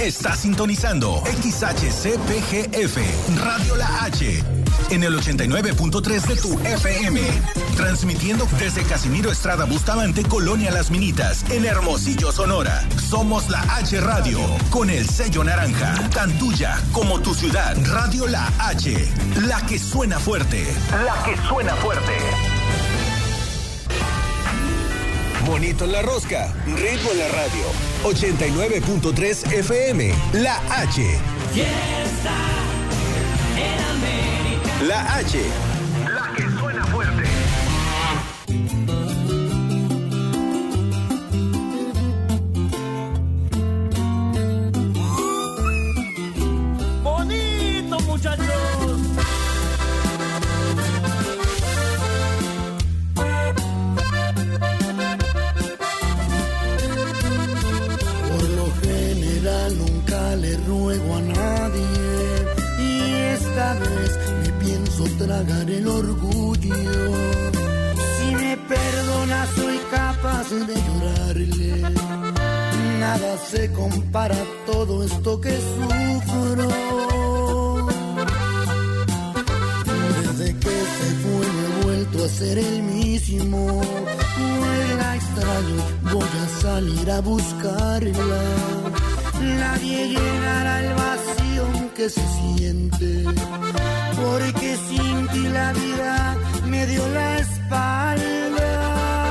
Está sintonizando XHCPGF, Radio La H, en el 89.3 de tu FM. Transmitiendo desde Casimiro Estrada Bustamante, Colonia Las Minitas, en Hermosillo, Sonora. Somos La H Radio, con el sello naranja. Tan tuya como tu ciudad. Radio La H, la que suena fuerte. La que suena fuerte. Monito en la rosca, ritmo en la radio. 89.3 FM, La H. Fiesta en América. La H, la que suena fuerte. Bonito, muchachos. Nunca le ruego a nadie y esta vez me pienso tragar el orgullo. Si me perdona soy capaz de llorarle. Nada se compara a todo esto que sufro. Desde que se fue no he vuelto a ser el mismo. La extraño, voy a salir a buscarla. Nadie llenará el vacío que se siente, porque sin ti la vida me dio la espalda.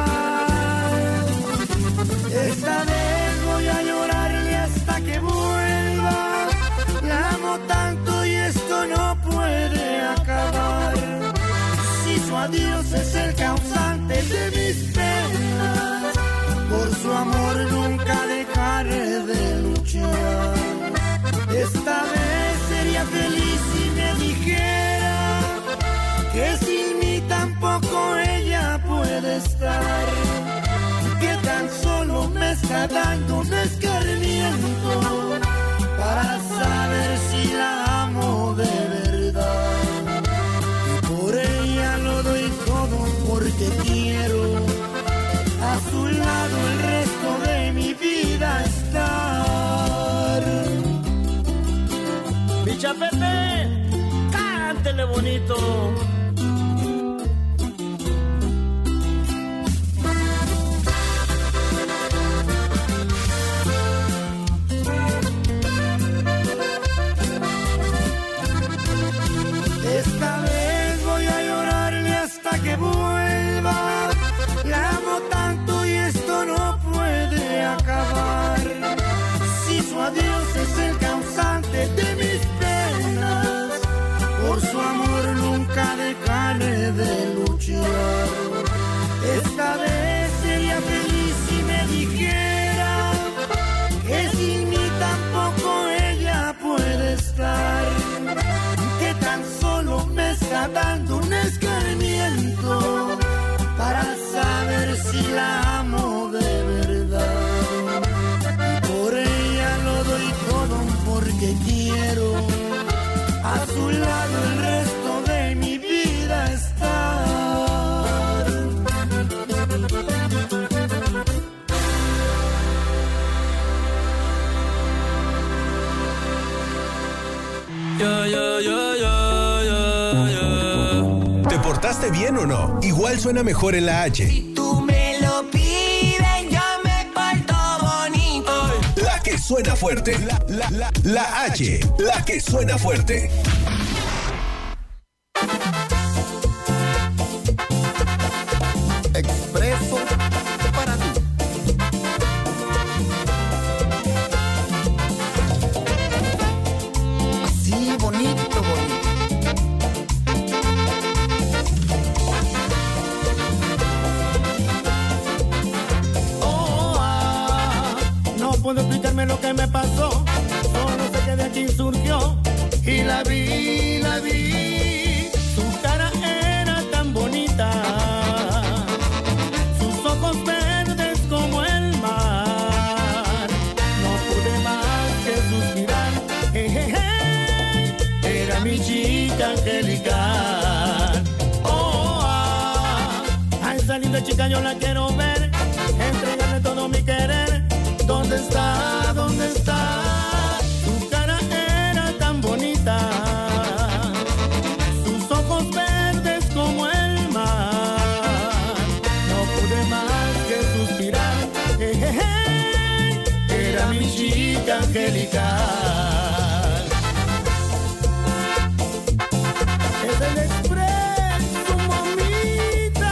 Esta vez voy a llorarle hasta que vuelva. La amo tanto y esto no puede acabar. Si su adiós es el causante de mis penas, por su amor nunca dejaré de luchar. Esta vez sería feliz si me dijera que sin mí tampoco ella puede estar, que tan solo me está dando un escarmiento para saber si la amo de verdad. Y por ella lo doy todo porque quiero a su lado el resto de mi vida estar. Bicha Pepe, cántele bonito. Esta vez voy a llorarle hasta que vuelva. La amo tanto y esto no puede acabar. Si su adiós es el causante de mis penas, por su amor nunca dejaré de luchar. Esta vez sería feliz si me dijera que sin mí tampoco ella puede estar, que tan solo me está dando un escarmiento para saber si la amo de verdad. Por ella lo doy todo porque quiero a su lado el resto de mi vida estar. ¿Te portaste bien o no? Igual suena mejor en la H. Si tú me lo pides, yo me porto bonito. La que suena fuerte. La H, la que suena fuerte. Expreso para ti. Así bonito, bonito. No puedo explicarme lo que me pasó, solo sé que de aquí surgió y la vi, su cara era tan bonita, sus ojos verdes como el mar, no pude más que suspirar, era mi chica angelical. A esa linda chica yo la quiero ver, entregarle todo mi querer. ¿Dónde está? ¿Dónde está? angelical. Es el expreso, mamita.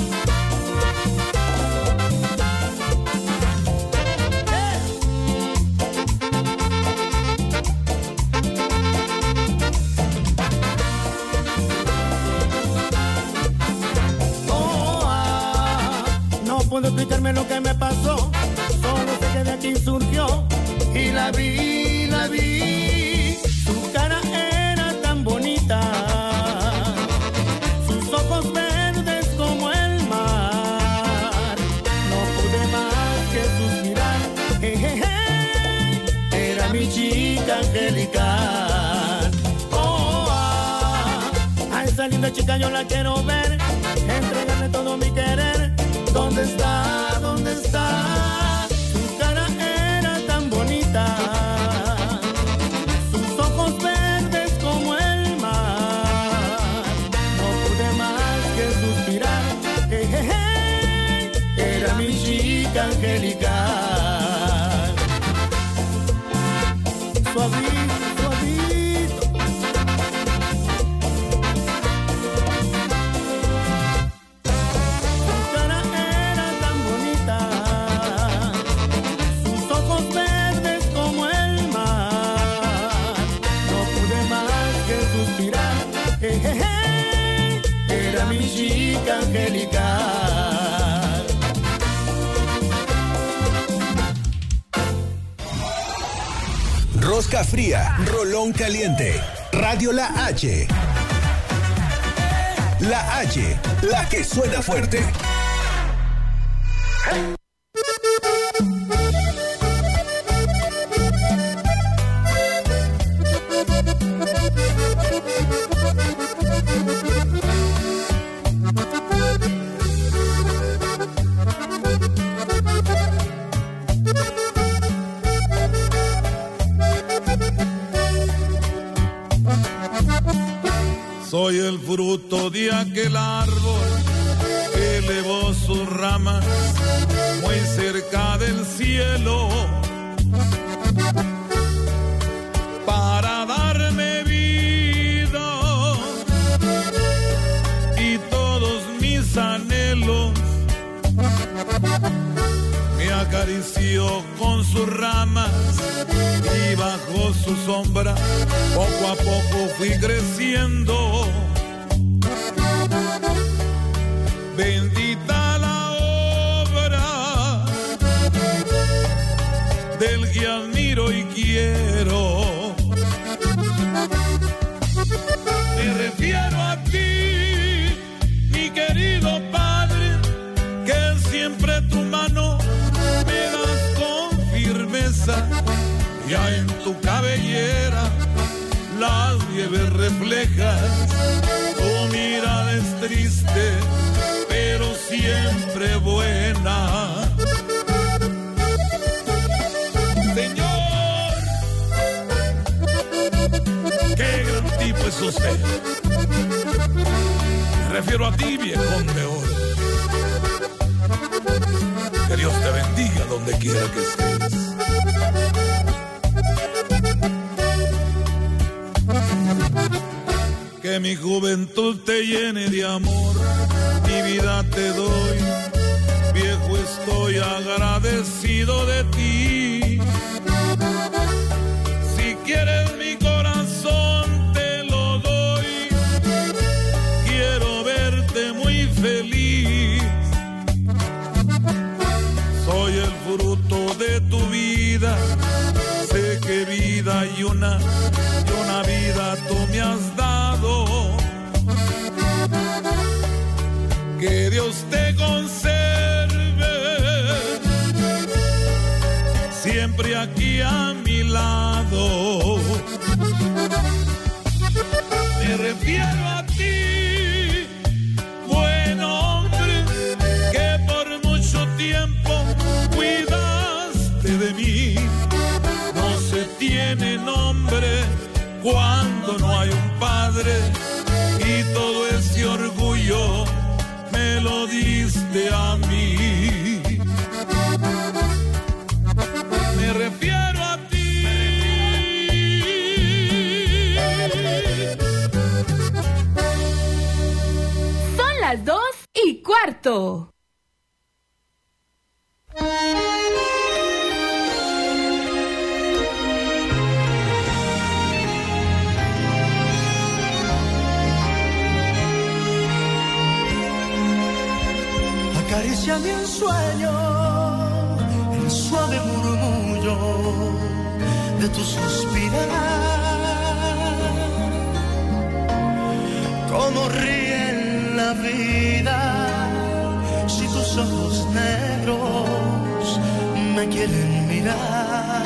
No puedo explicarme lo que me pasó, solo sé que de aquí surgió y la vi, su cara era tan bonita, sus ojos verdes como el mar, no pude más que suspirar, era mi chica angelical. A esa linda chica yo la quiero ver, entregarle todo mi querer. ¿Dónde está? ¿Dónde está? Su cara era tan bonita, sus ojos verdes como el mar, no pude más que suspirar, era mi chica angelical. Suavito, suavito. Su cara era tan bonita, sus ojos verdes como el mar, no pude más que suspirar, era mi chica angelical. Rosca fría, rolón caliente. Radio La H. La H, la que suena fuerte. Soy el fruto de aquel árbol que elevó sus ramas muy cerca del cielo para darme vida y todos mis anhelos. Me acarició con sus ramas y bajo su sombra poco a poco fui creciendo. Bendita la obra del que admiro y quiero. Me refiero a ti, mi querido Padre, que siempre tu mano me das con firmeza. Ya en tu cabellera las nieves reflejas, tu mirada es triste, pero siempre buena. Señor, qué gran tipo es usted. Me refiero a ti, viejón de oro. Que Dios te bendiga donde quiera que estés. Que mi juventud te llene de amor, mi vida te doy, viejo estoy agradecido de ti. Si quieres mi corazón te lo doy, quiero verte muy feliz. Soy el fruto de tu vida, sé que vida y una vida tú me has dado. Que Dios te conserve siempre aquí a mi lado. Me refiero a ti, buen hombre, que por mucho tiempo cuidaste de mí. No se tiene nombre cuando no hay un padre, y todo ese orgullo me lo diste a mí. Me refiero a ti, Flow. Acaríciame en sueño, el suave murmullo de tu suspirar. Cómo ríe la vida si tus ojos negros me quieren mirar.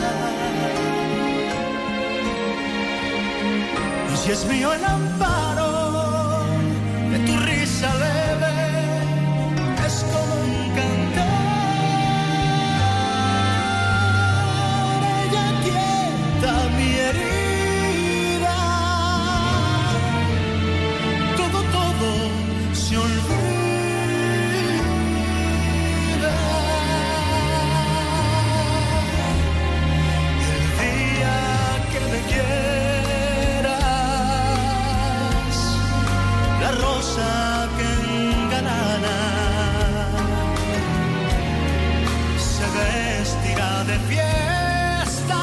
Y si es mío el amparo de tu risa leve, es como un cantar, ella quieta mi herida, todo se olvida. El día que me quieras, la rosa que engalana vestirá de fiesta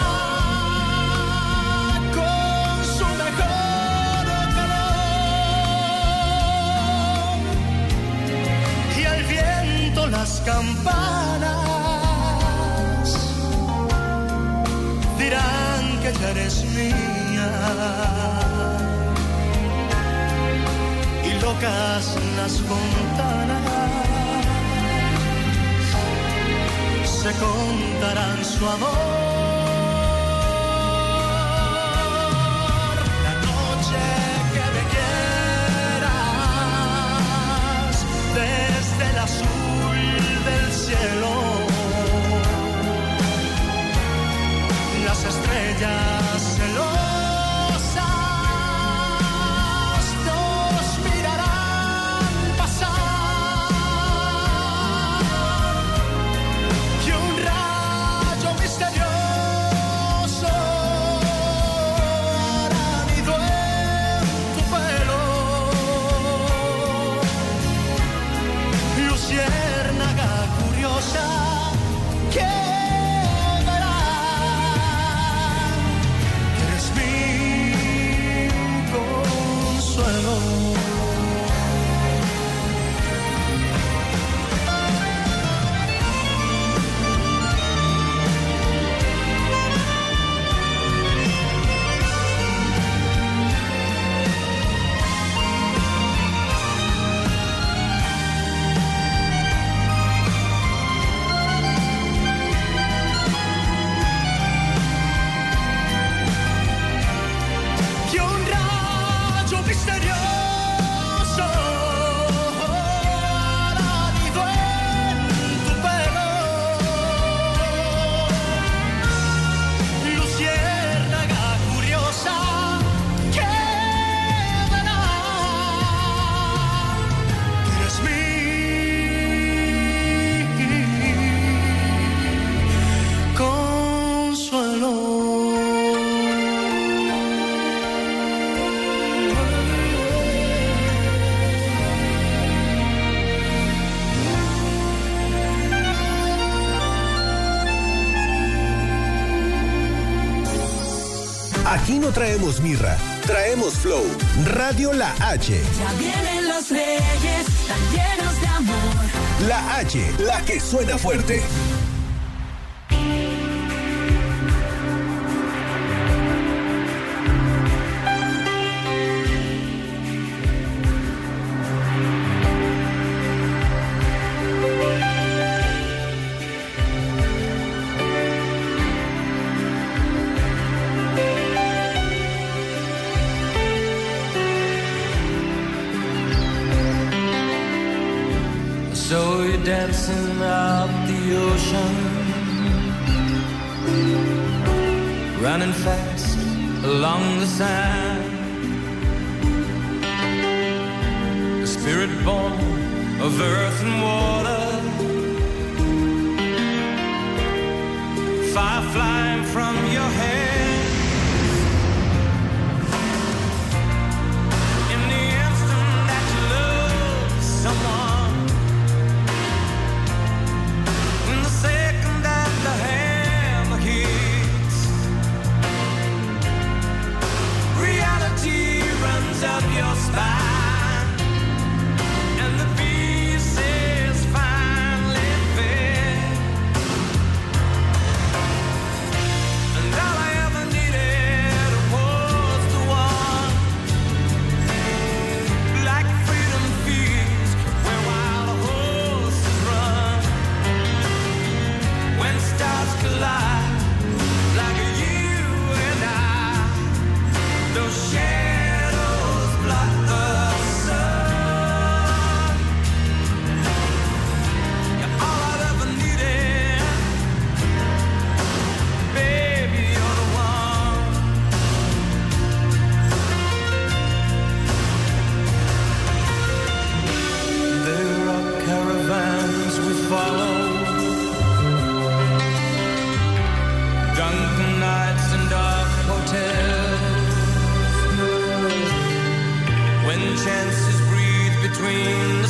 con su mejor calor, y al viento las campanas dirán que ya eres mía, y locas las fontanas se contarán su amor. La noche que me quieras, desde el azul del cielo, las estrellas celosas nos mirarán pasar. Aquí no traemos mirra, traemos flow. Radio La H. Ya vienen los reyes, tan llenos de amor. La H, la que suena fuerte. So you're dancing up the ocean, running fast along the sand, the spirit born of earth and water, fire flying from your head. In the instant that you love someone,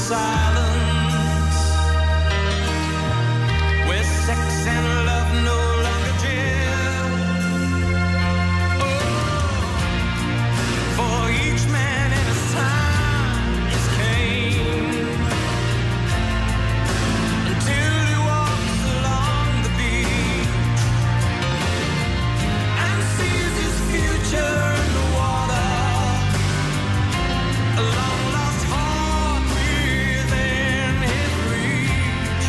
silence, where sex and love no longer jail. Oh, for each man in his time is came, until he walks along the beach and sees his future in the water. A long lost heart within his reach,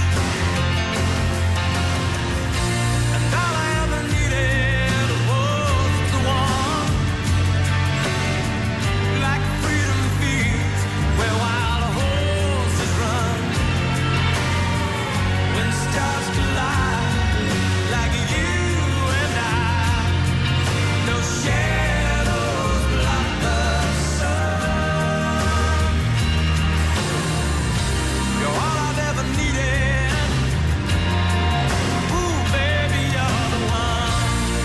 and all I ever needed was the one, like freedom fields where wild horses run, when stars collide, like you and I, no shadows block the sun. You're all I've ever needed. Ooh, baby, you're the one.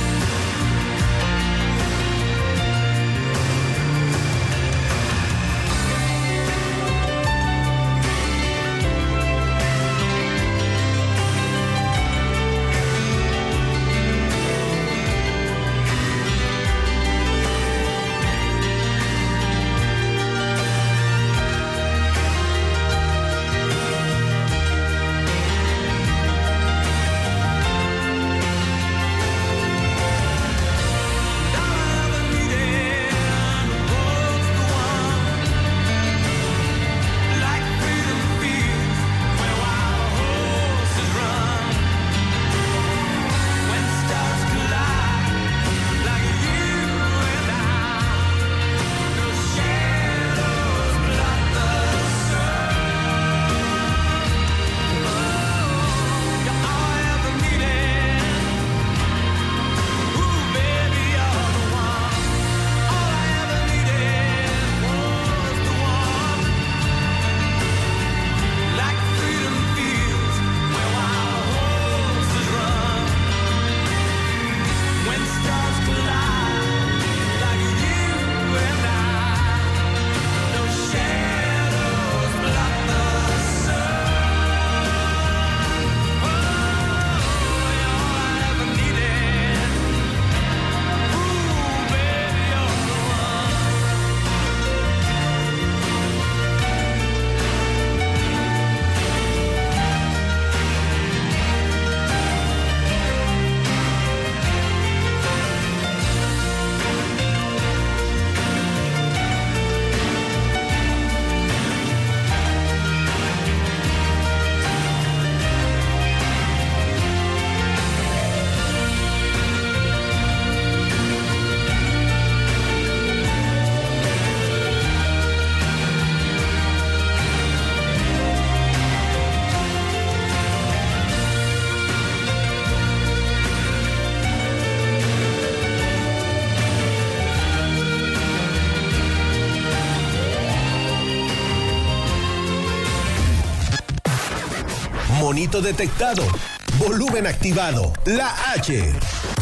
Monito detectado. Volumen activado. La H.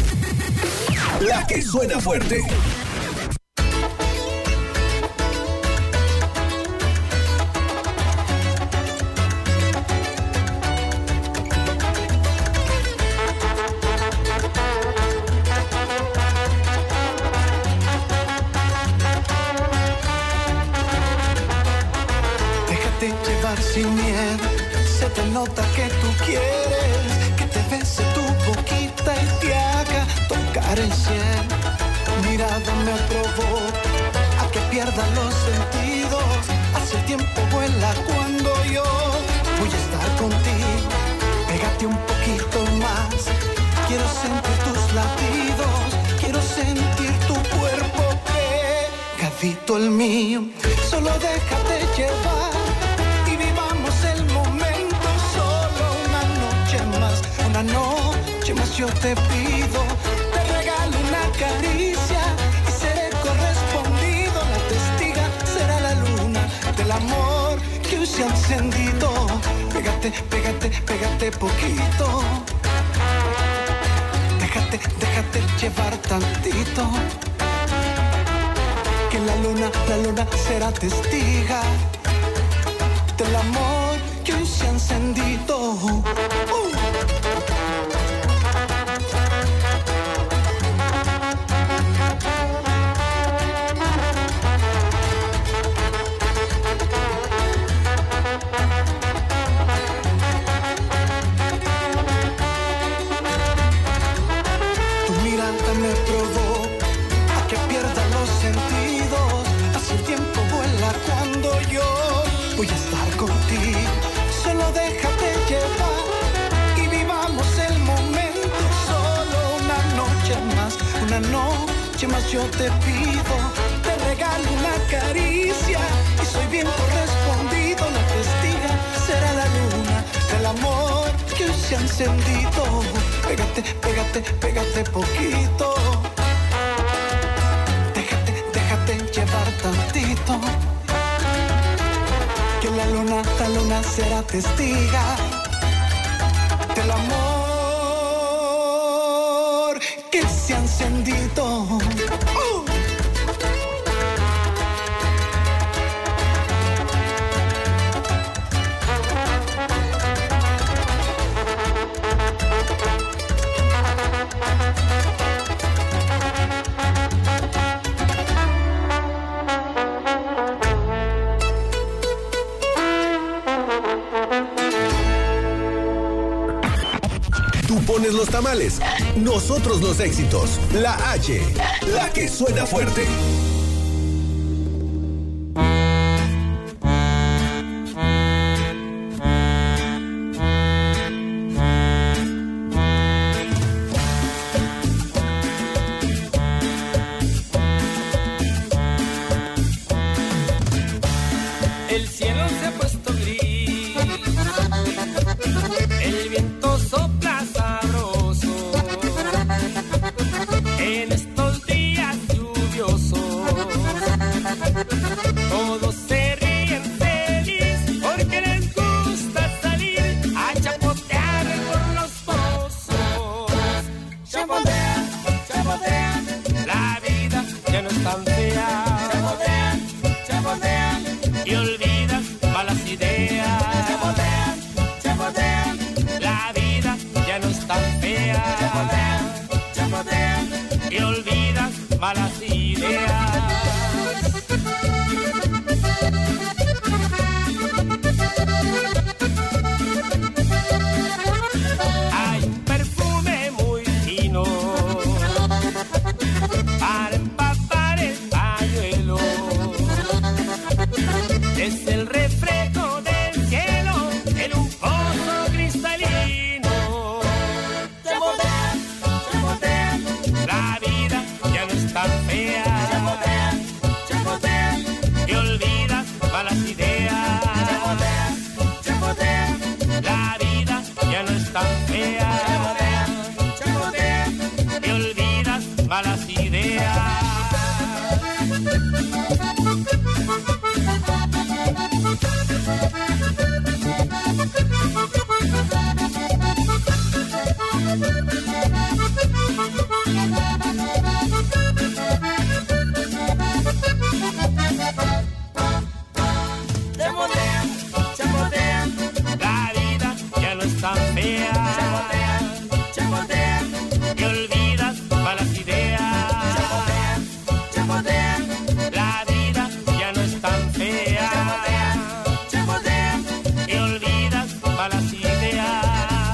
La que suena fuerte. Déjate llevar sin miedo, se te nota que tú quieres, que te bese tu boquita y te haga tocar el cielo. Mirada me provoca a que pierda los sentidos, hace el tiempo vuela cuando yo voy a estar contigo. Pégate un poquito más, quiero sentir tus latidos, quiero sentir tu cuerpo pegadito al mío. Solo déjate llevar y vivamos el momento, solo una noche más yo te pido. Te regalo una caricia y seré correspondido. La testiga será la luna del amor que hoy se ha encendido. Pégate, pégate, pégate poquito. Déjate llevar tantito. Que la luna será testiga del amor que hoy se ha encendido. Tu mirada me provoca a que pierda los sentidos. Así el tiempo vuela cuando yo voy a estar contigo. Solo déjate llevar y vivamos el momento. Solo una noche más yo te pido. Te regalo una caricia y soy bien correspondido. La testiga será la luna del amor que hoy se ha encendido. Pégate, pégate, pégate poquito. Déjate llevar tantito. Que la luna será testiga del amor que se ha encendido. Tú pones los tamales, nosotros los éxitos. La H, la que suena fuerte. El cielo se ha puesto gris, el viento sopla sabroso en estos días lluviosos. Todos se ríen feliz porque les gusta salir a chapotear por los pozos. Chapotean, chapotean, la vida ya no es tan fea. Chapotean, chapotean y olvidas malas ideas. Chapotean, chapotean, la vida ya no es tan fea. Chapotean, chapotean y olvidas malas ideas. Hay un perfume muy fino para empapar el pañuelo. Es el reflejo del cielo en un pozo cristalino. Chapotean, chapotean, la vida ya no es tan fea. Chapotean, chapotean, y olvidas malas ideas. Chapotean, chapotean, la vida ya no es tan fea. Chapotean, chapotean, y olvidas malas ideas. Chapotean, chapotean, la vida ya no es tan fea. Chapotean, chapotean, y olvidas malas ideas. Chapotean, chapotean, la vida ya no es tan fea. Chapotean, chapotean, y olvidas malas ideas.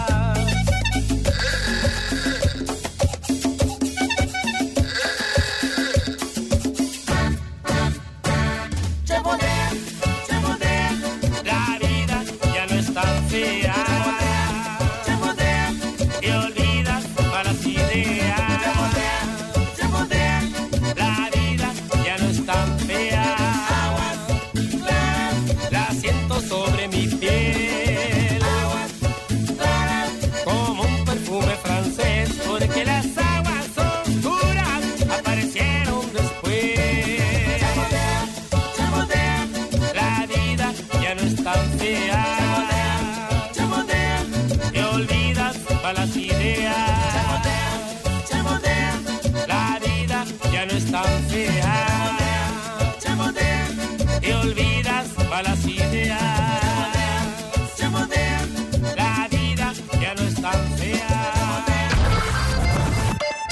Chapotean, chapotean, la vida ya no es tan fea. Chapotean, y olvidas malas ideas. Chapotean, chapotean, la vida ya no es tan fea. Aguas claras, la siento sobre mi piel. Aguas claras, como un perfume francés, porque las aguas oscuras aparecieron después. Chapotean, chapotean, la vida ya no es tan fea. Chapotean, te olvidas malas ideas. Chapotean, chapotean, la vida ya no es tan fea. Chapotean, te olvidas malas ideas.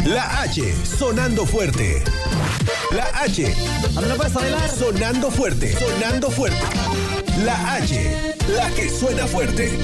La H, sonando fuerte. La H. ¿Ahora lo puedes bailar? Sonando fuerte, sonando fuerte. La H, la que suena fuerte.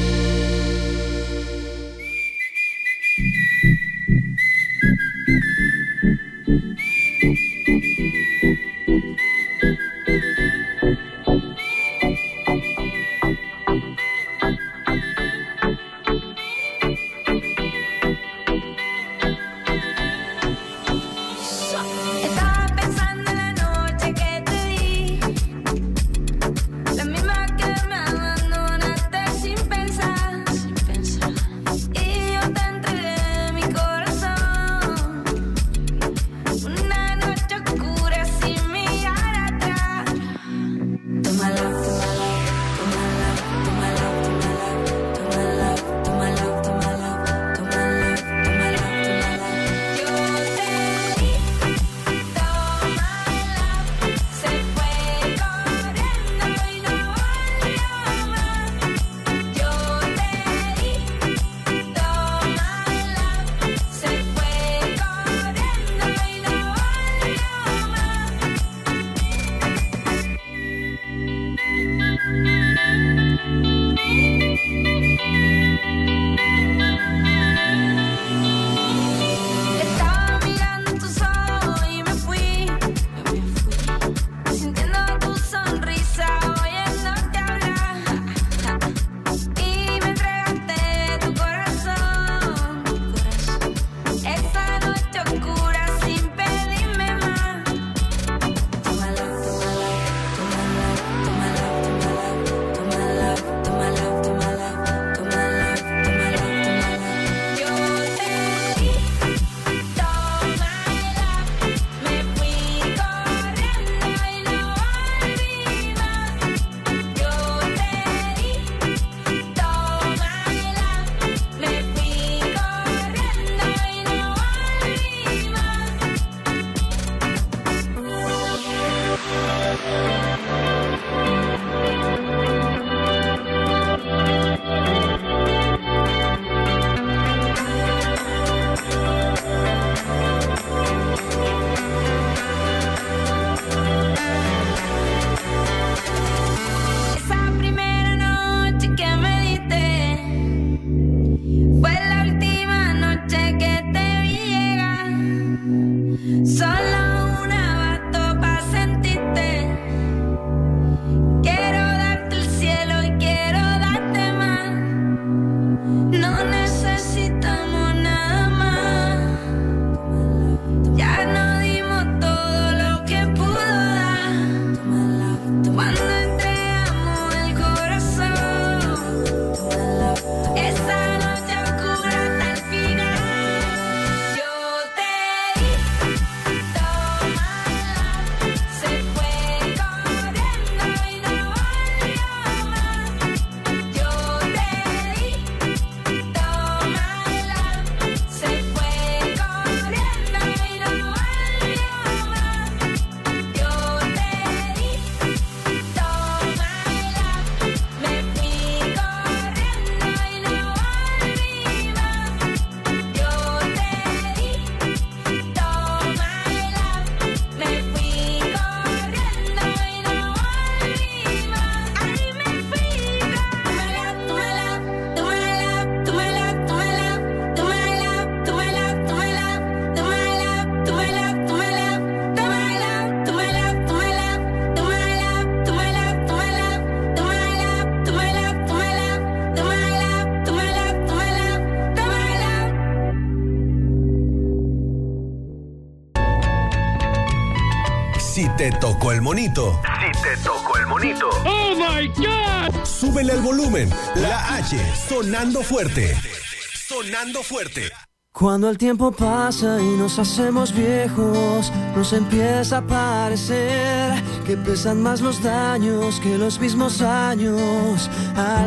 Si te tocó el monito. Si te tocó el monito. ¡Oh, my God! Súbele el volumen. La H, sonando fuerte. Sonando fuerte. Cuando el tiempo pasa y nos hacemos viejos, nos empieza a parecer que pesan más los daños que los mismos años al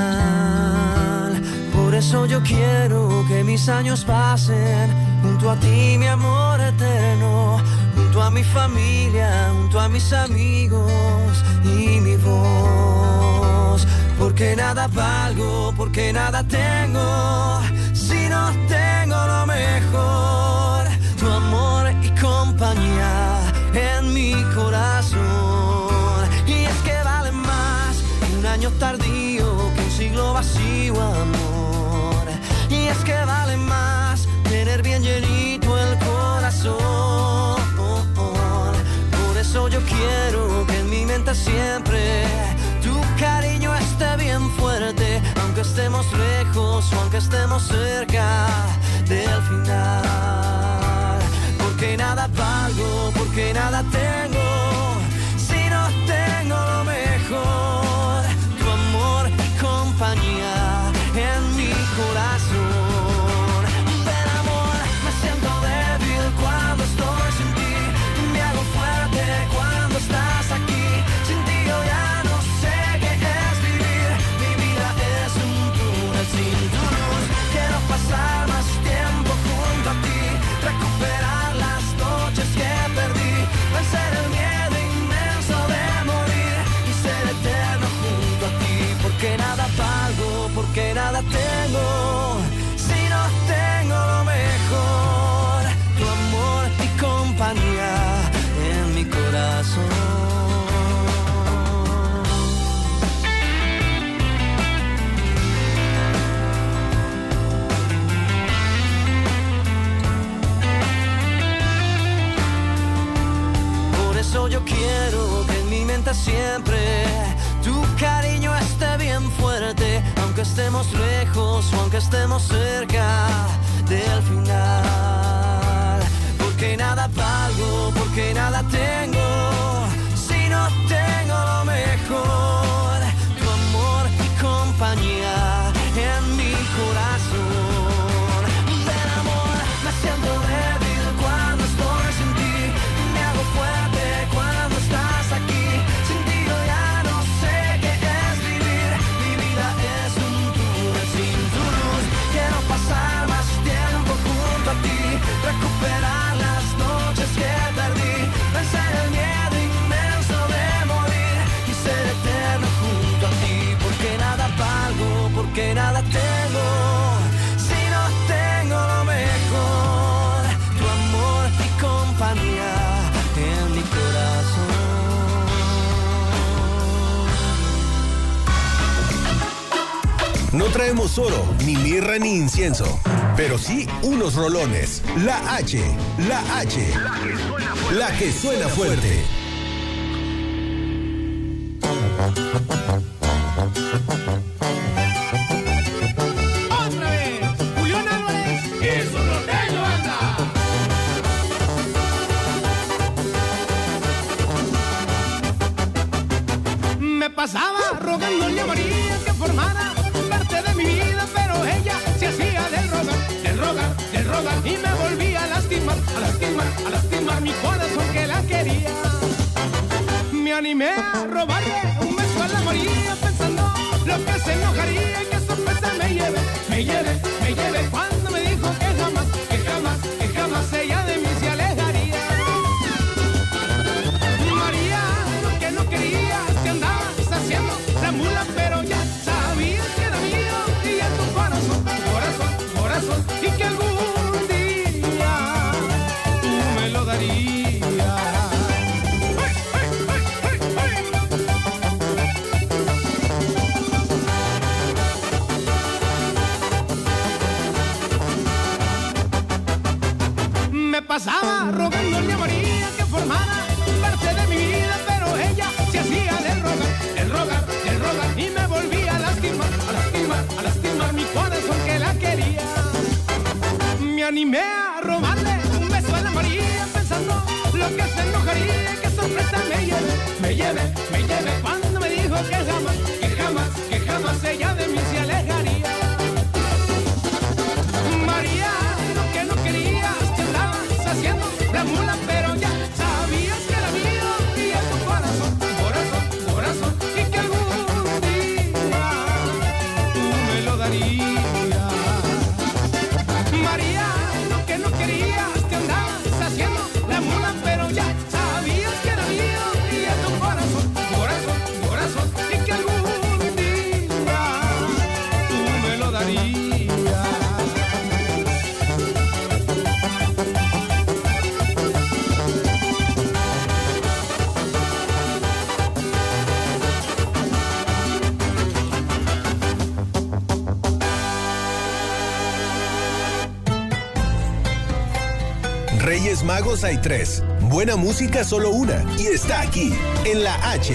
final. Por eso yo quiero que mis años pasen junto a ti, mi amor eterno, junto a mi familia, junto a mis amigos y mi voz. Porque nada valgo, porque nada tengo si no tengo lo mejor. bien llenito el corazón. Por eso yo quiero que en mi mente siempre tu cariño esté bien fuerte, aunque estemos lejos o aunque estemos cerca del final. Porque nada valgo, porque nada tengo, si no tengo lo mejor, tu amor y compañía en mi corazón. Ven amor, me siento débil cuando estoy sin ti, me hago fuerte cuando estás aquí. Sin ti yo ya no sé qué es vivir, mi vida es un túnel sin tu luz. Quiero pasar más tiempo junto a ti, recuperar las noches que perdí, vencer el miedo inmenso de morir y ser eterno junto a ti. Porque nada valgo, porque nada tengo, si no tengo lo mejor, tu amor y compañía en mi corazón. Por eso yo quiero que en mi mente siempre tu cariño esté bien fuerte, aunque estemos lejos o aunque estemos cerca del final. Porque nada valgo, porque nada tengo, si no tengo lo mejor, tu amor y compañía en mi corazón. Ven amor, me siento débil cuando estoy sin ti, me hago fuerte cuando estás aquí. Sin ti yo ya no sé qué es vivir, mi vida es un túnel sin tu luz. Quiero pasar más tiempo junto a ti, recuperar las noches que perdí, vencer el miedo inmenso de morir y ser eterno junto a ti. Porque nada valgo, porque nada tengo, si no tengo lo mejor, tu amor y compañía en mi corazón. No traemos oro, ni mirra, ni incienso, pero sí unos rolones. La H, la que suena fuerte. Otra vez, Julián Álvarez y su norteño banda. Me pasaba rogándole a María que formara parte de mi vida, pero ella se hacía del rogar, y me volvía a lastimar mi corazón que la quería. Me animé a robarle un beso a la María, pensando lo que se enojaría y qué sorpresa me lleve cuando me dijo que jamás ella de mí se alejaría. María, lo que no querías que andabas haciendo la mula, pero ya sabías que era mío y en tu corazón, y que algún día tú me lo darías. Me pasaba rogándole a María que formara parte de mi vida, pero ella se hacía del rogar, y me volvía a lastimar mi corazón que la quería. Me animé a robarle un beso a la María, pensando lo que se enojaría y qué sorpresa me lleve cuando me dijo que jamás ella de mí se alejaría. María, lo que no querías que andabas haciendo la mula, pero ya sabías que era mío y en tu corazón, y que algún día tú me lo darías. María, lo que no querías que andabas haciendo la mula, pero ya sabías que era mío y en tu corazón, y que algún día tú Reyes Magos hay 3. Buena música solo una. Y está aquí, en la H.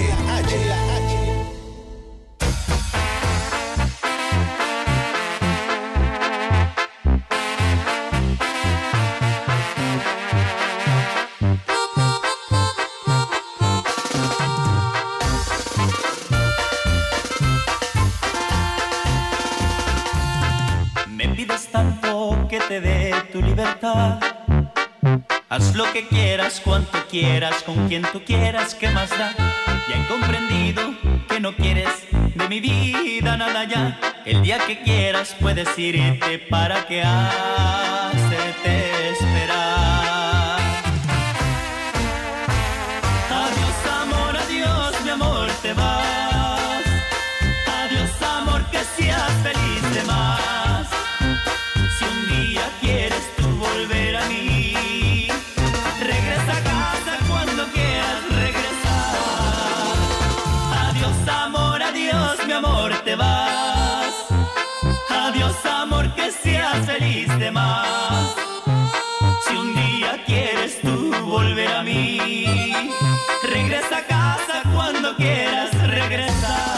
Me pides tanto que te dé tu libertad. Haz lo que quieras, cuanto quieras, con quien tú quieras, ¿qué más da? Ya he comprendido que no quieres de mi vida nada ya. El día que quieras puedes irte, para que hacerte esperar. Adiós amor, adiós mi amor, te vas. Adiós amor, que seas feliz de más. Si un día quieres tú volver a mí, regresa a casa cuando quieras regresar. Adiós amor, adiós mi amor, te vas. Adiós amor, que seas feliz de más. Si un día quieres tú volver a mí, regresa a casa cuando quieras regresar.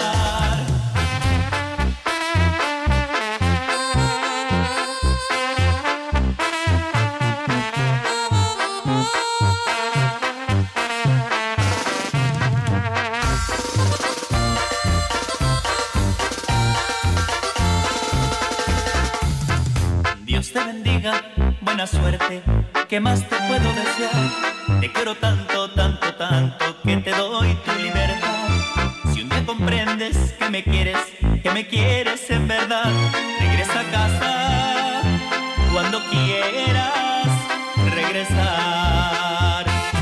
Dios te bendiga, buena suerte, ¿qué más te puedo desear? Te quiero tanto, tanto, tanto, que te doy tu libertad. Si un día comprendes que me quieres en verdad, regresa a casa cuando quieras regresar.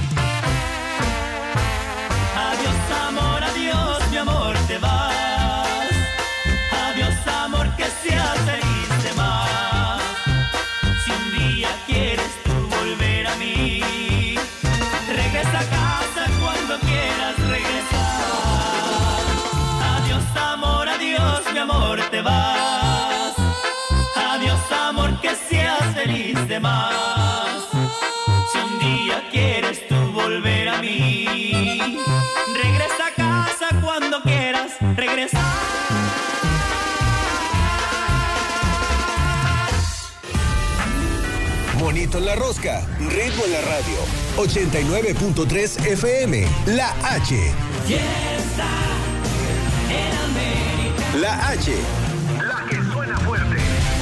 Adiós amor, adiós mi amor, te vas. Adiós amor, que seas feliz de más. Si un día quieres tú volver a mí, regresa a casa cuando quieras regresar. Adiós amor, adiós mi amor, te vas. Adiós amor, que seas feliz de más. Si un día quieres tú volver a mí, regresa a casa cuando quieras regresar. Monito en la rosca, ritmo en la radio. 89.3 FM, la H. Fiesta en América. La H, la que suena fuerte.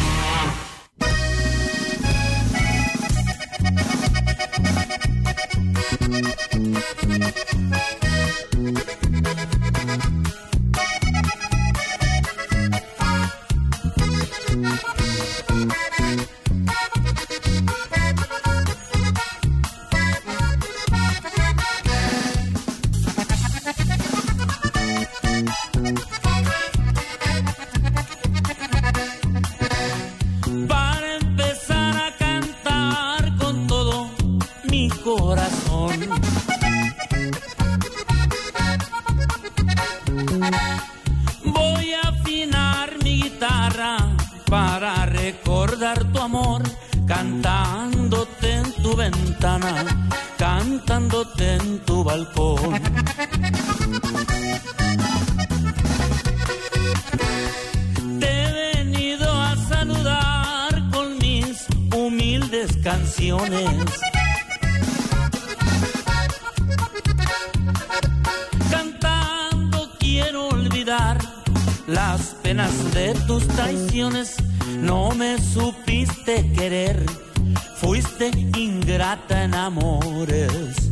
Para empezar a cantar con todo mi corazón, voy a afinar mi guitarra para recordar tu amor, cantándote en tu ventana, cantándote en tu balcón. Te he venido a saludar con mis humildes canciones, cantando quiero olvidar las penas de tus traiciones. No me supiste querer, fuiste ingrata en amores.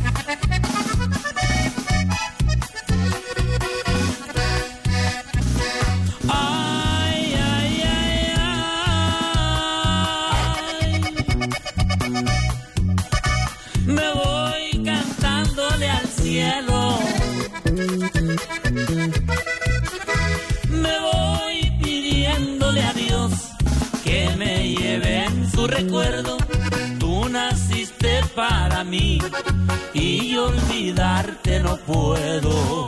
Ay, ay, ay, ay. Me voy cantándole al cielo, me voy pidiéndole a Dios que me lleve en su recuerdo. Tú naciste para mí y olvidarte no puedo.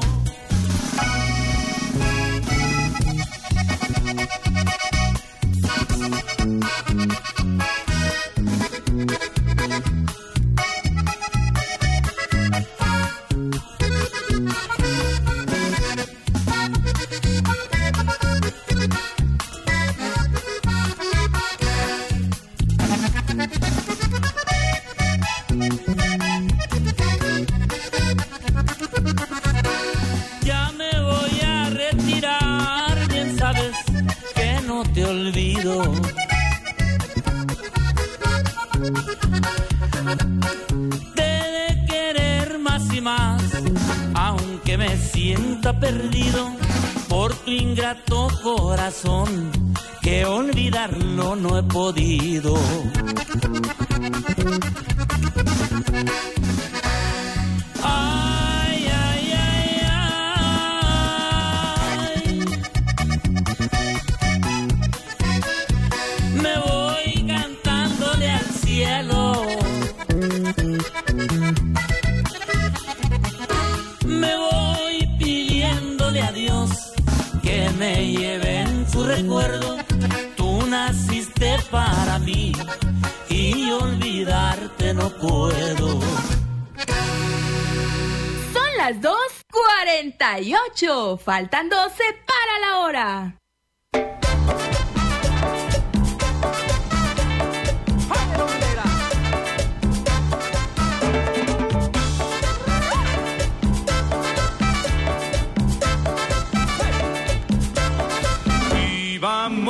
sienta perdido por tu ingrato corazón, que olvidarlo no he podido. Ay, ay, ay, ay. Me voy cantándole al cielo. Me voy pidiéndole a Dios que me lleve en su recuerdo. Tú naciste para mí y olvidarte no puedo. Son las 2:48. Faltan 12 para la hora. Vamos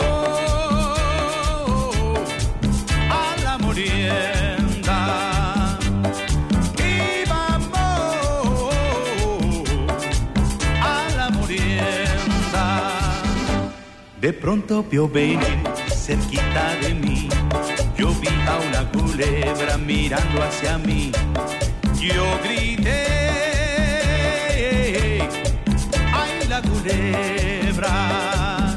a la molienda y vamos a la molienda. De pronto vio venir cerquita de mí, yo vi a una culebra mirando hacia mí. Yo grité, ¡ay, la culebra!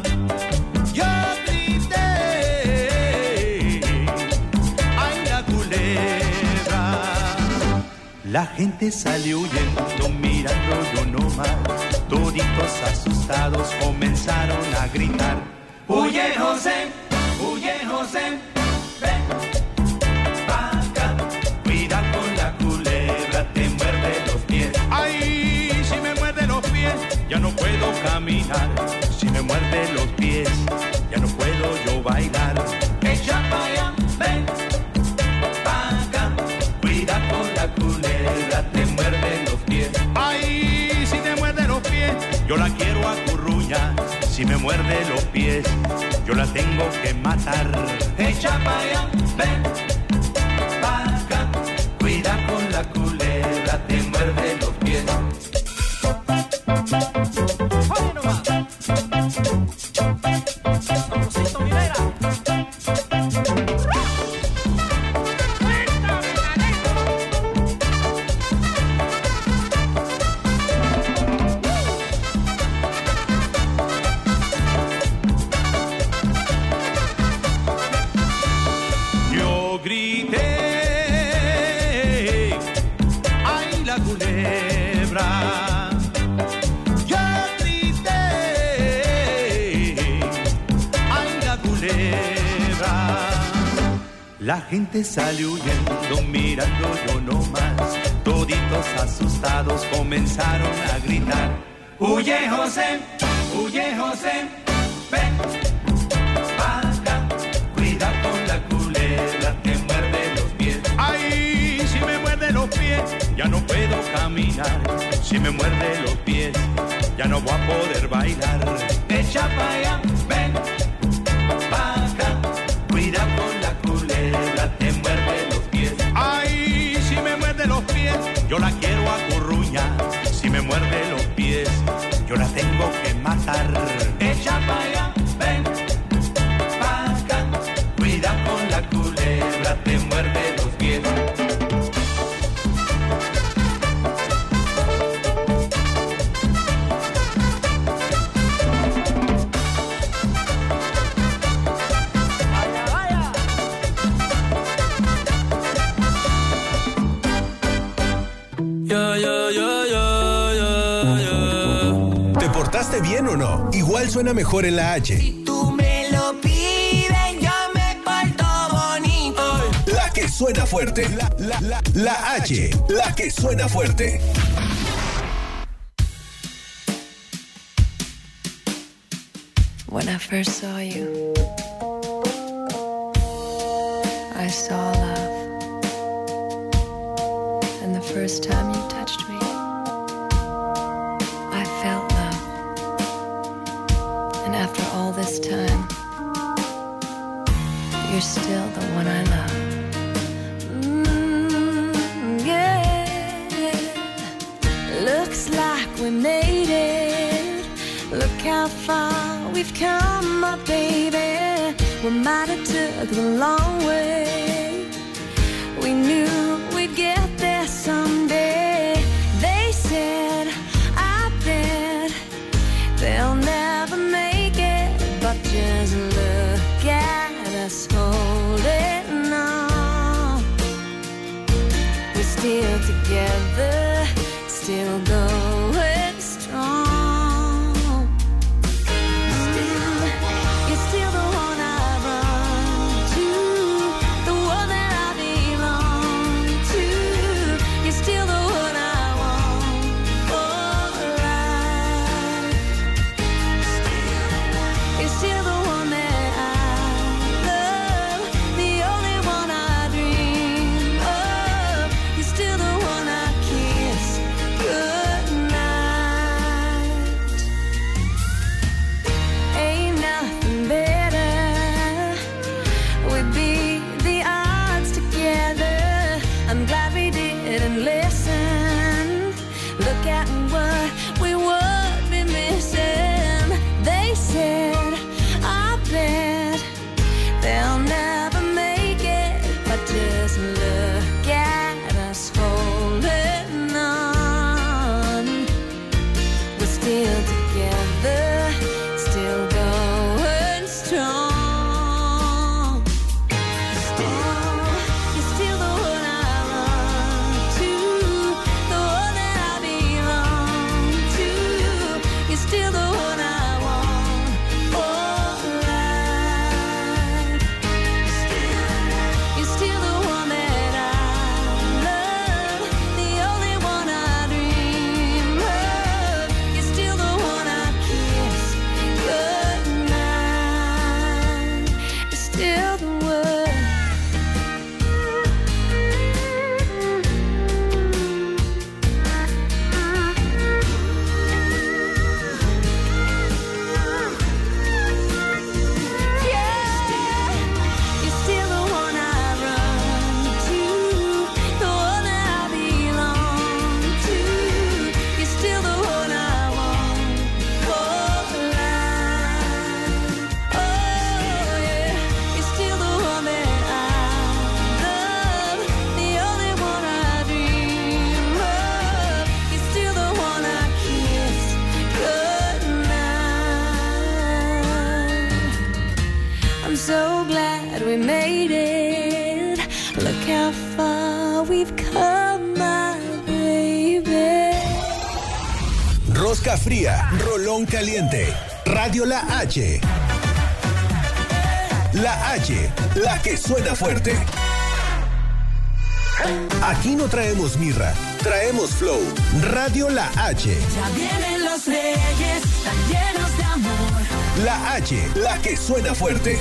La gente salió huyendo, mirando yo nomás. Toditos asustados comenzaron a gritar: ¡Huye, José! ¡Huye, José! ¡Ven pa' acá! Cuida con la culebra, te muerde los pies. ¡Ay! Si me muerde los pies, ya no puedo caminar. Si me muerde los pies, ya no puedo yo bailar. ¡Echa pa' allá! ¡Ven pa' acá! Cuida con la culebra, te muerde los pies. Ay, si te muerde los pies, yo la quiero acurruñar. Si me muerde los pies, yo la tengo que matar. Echa pa' allá, ven pa' acá. Cuida con la culebra, te muerde los pies. ¡Oye nomás! ¡Sabrosito, mi negra! La gente salió huyendo, mirando yo nomás. Toditos asustados comenzaron a gritar: ¡Huye, José! ¡Huye, José! ¡Ven pa' acá! Cuida con la culebra, te muerde los pies. ¡Ay! Si me muerde los pies, ya no puedo caminar. Si me muerde los pies, ya no voy a poder bailar. Echa pa' allá, ven pa' acá. Cuida con la culebra, te muerde los pies. Ay, si me muerde los pies, yo la quiero acurruñar. Si me muerde los pies, yo la tengo que matar. Echa pa' allá, ven pa' acá. Cuida con la culebra, te muerde los pies. ¿Te portaste bien o no? Igual suena mejor en la H. Si tú me lo pides, yo me porto bonito. La que suena fuerte. La H. La que suena fuerte. When I first saw you, I saw love. And the first time you touched me, I felt love. And after all this time, you're still the one I love. Yeah. Looks like we made it. Look how far we've come, my baby. We might have took the long way. We knew we'd get there someday. They said, I bet they'll never make it, but just look at us holding on. We're still together, still going strong. Rosca fría, rolón caliente. Radio La H. La H, la que suena fuerte. Aquí no traemos mirra, traemos flow. Radio La H. Ya vienen los reyes, tan llenos de amor. La H, la que suena fuerte.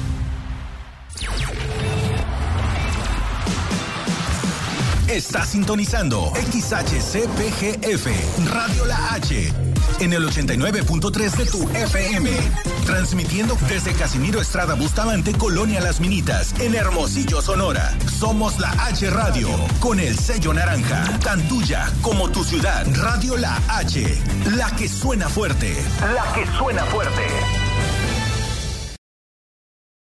Está sintonizando XHCPGF, Radio La H, en el 89.3 de tu FM. Transmitiendo desde Casimiro Estrada Bustamante, Colonia Las Minitas, en Hermosillo, Sonora. Somos La H Radio, con el sello naranja, tan tuya como tu ciudad. Radio La H, la que suena fuerte. La que suena fuerte.